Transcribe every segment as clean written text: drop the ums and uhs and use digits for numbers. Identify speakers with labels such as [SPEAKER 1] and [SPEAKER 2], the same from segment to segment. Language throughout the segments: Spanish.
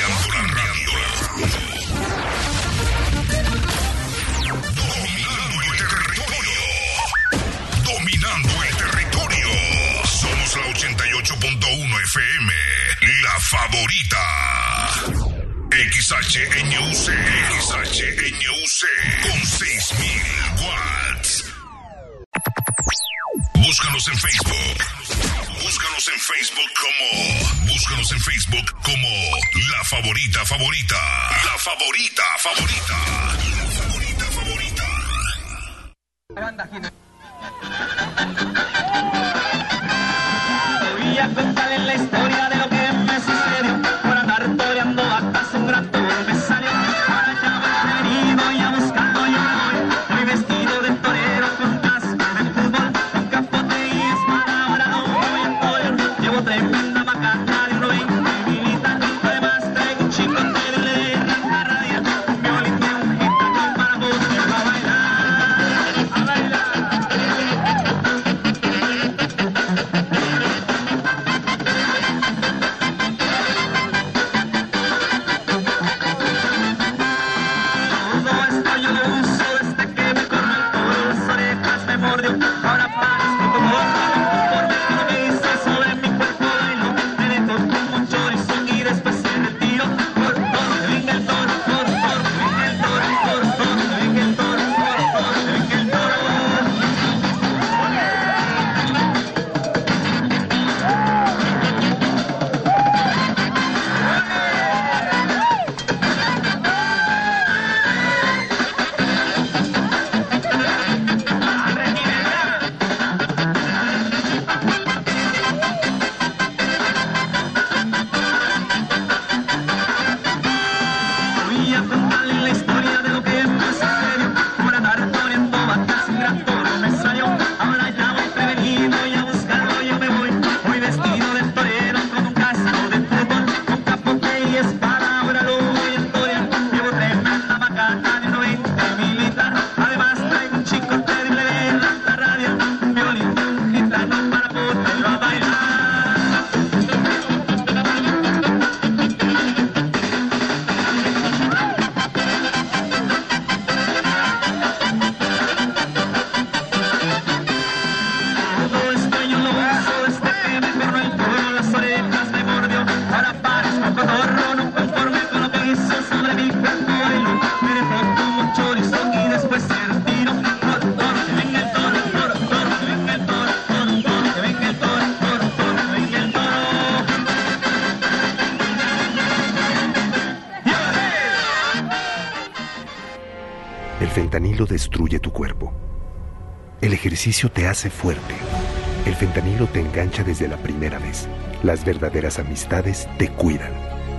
[SPEAKER 1] Cambiando la radio. Dominando el territorio. Dominando el territorio. Somos la 88.1 FM. La favorita. XHNUC. XHNUC. Con 6,000 watts. Búscanos en Facebook. Búscanos en Facebook como La Favorita Favorita. La Favorita Favorita. La Favorita Favorita.
[SPEAKER 2] Voy a contarles la historia de lo que me sucedió. Por andar toreando vacas un gran toro me salió. Ahora ya voy prevenido y a buscarlo yo me voy. Voy vestido de torero con casco de fútbol, con capote y espada. Ahora no voy a torear. Llevo tremenda macana de 1.20 militar. Además traigo un chicote de la radia, un violín de un gitano para poderlo a bailar. A bailar. Ahora parezco como otro, conforme con lo que hice sobre mi cuerpo bailo. Me dejó como un chorizo y después se retiró. Por todo que venga el toro, por todo que venga el toro, por todo que venga el toro, por todo que venga el toro. Voy a contarles la historia de lo que me sucedió. Por andar toreando vacas un gran toro me salió. Ahora ya voy prevenido y a buscarlo yo me voy. Voy vestido de torero con un casco de fútbol, con capote y espada. Ahora lo voy a torear. Llevo tremenda macana de 1.20 militar. Además traigo un chicote de la radio, un violín de un gitano para poderlo a bailar. Todo esto yo lo uso desde que me corro el toro, las orejas me mordió. Ahora parezco cotorro, no conforme con lo que hizo sobre mi cuerpo bailo. Me dejó como un chorizo y después se retiró. Por todo que venga el toro, por todo que venga el toro, por todo que venga el toro, por todo que venga el toro.
[SPEAKER 3] El fentanilo destruye tu cuerpo. El ejercicio te hace fuerte. El fentanilo te engancha desde la primera vez. Las verdaderas amistades te cuidan.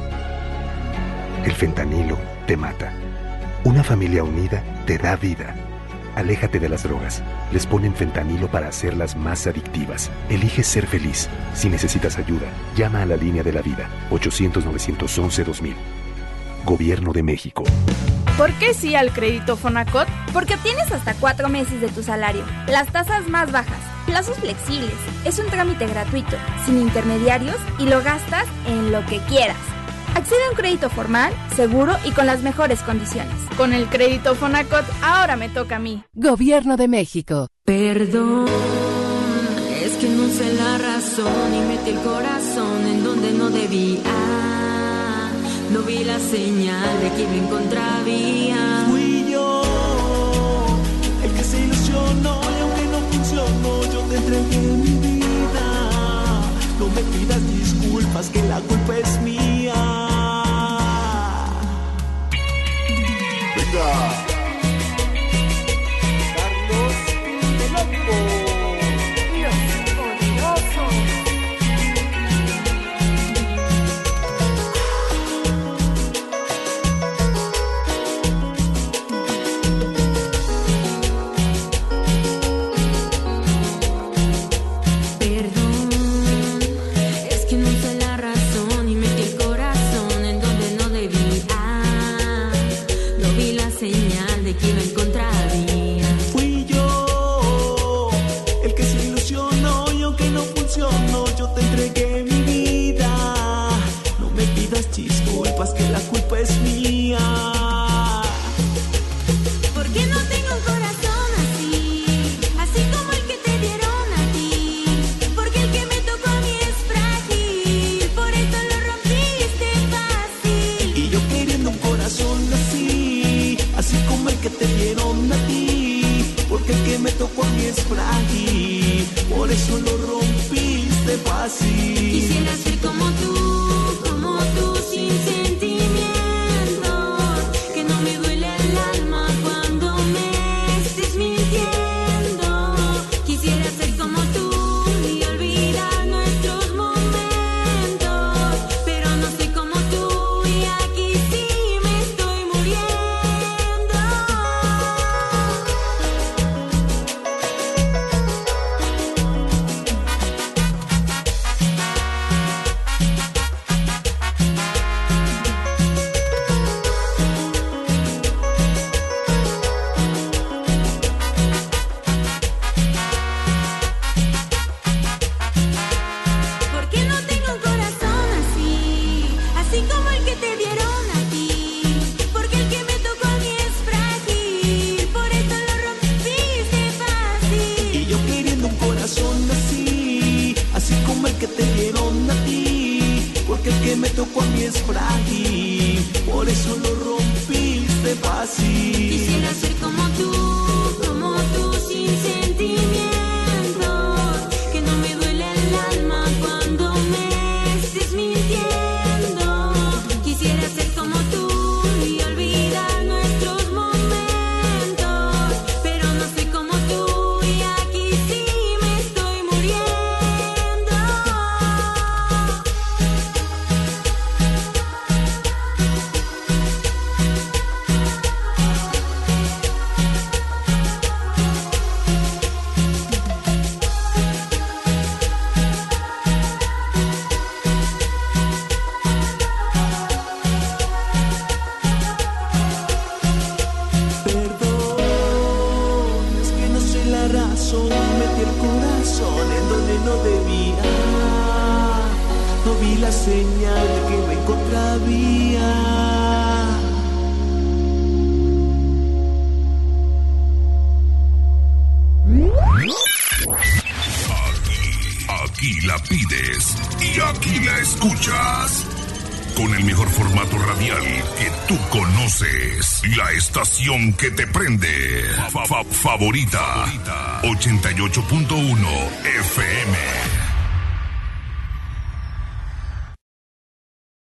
[SPEAKER 3] El fentanilo te mata. Una familia unida te da vida. Aléjate de las drogas. Les ponen fentanilo para hacerlas más adictivas. Elige ser feliz. Si necesitas ayuda, llama a la línea de la vida. 800-911-2000. Gobierno de México.
[SPEAKER 4] ¿Por qué sí al crédito Fonacot?
[SPEAKER 5] Porque obtienes hasta 4 meses de tu salario, las tasas más bajas, plazos flexibles, es un trámite gratuito, sin intermediarios y lo gastas en lo que quieras. Accede a un crédito formal, seguro y con las mejores condiciones.
[SPEAKER 4] Con el crédito Fonacot, ahora me toca a mí.
[SPEAKER 6] Gobierno de México.
[SPEAKER 7] Perdón, es que no sé la razón y metí el corazón en donde no debía. No vi la señal de que iba en contravía.
[SPEAKER 2] Fui yo el que se ilusionó y aunque no funcionó, yo te entregué mi vida. No me pidas disculpas, que la culpa es mía. Venga. Carlos Veloco.
[SPEAKER 7] Señal
[SPEAKER 2] disculpas que la culpa es mía.
[SPEAKER 7] Porque no tengo un corazón así, así como el que te dieron a ti. Porque el que me tocó a mí es frágil, por eso lo rompiste fácil.
[SPEAKER 2] Y yo queriendo un corazón así, así como el que te dieron a ti. Porque el que me tocó a mí es frágil, por eso lo rompiste fácil.
[SPEAKER 7] Quisiera ser como tú, sin sentimientos. Que no me duele el alma cuando me estés mintiendo. Quisiera ser como tú y olvidar nuestros momentos. Pero no soy como tú y aquí sí me estoy muriendo. Porque no tengo un corazón así, así como el que te dieron a ti. Porque el que me tocó a mí es frágil, por eso lo rompiste fácil.
[SPEAKER 2] Y yo queriendo un corazón así, así como el que te dieron a ti. Porque el que me tocó a mí es frágil, por eso lo rompiste fácil.
[SPEAKER 7] Quisiera ser como tú, sin sentimientos. Que no me duele el alma cuando me estés mintiendo. Quisiera ser como tú y olvidar nuestros momentos. Pero no soy como tú y aquí sí me estoy muriendo.
[SPEAKER 2] Perdón, es que no sé la razón. Metí el corazón en donde no debía. No vi la señal de que me encontraba.
[SPEAKER 1] Aquí la pides y aquí la escuchas. Con el mejor formato radial que tú conoces. La estación que te prende. Favorita. 88.1 FM.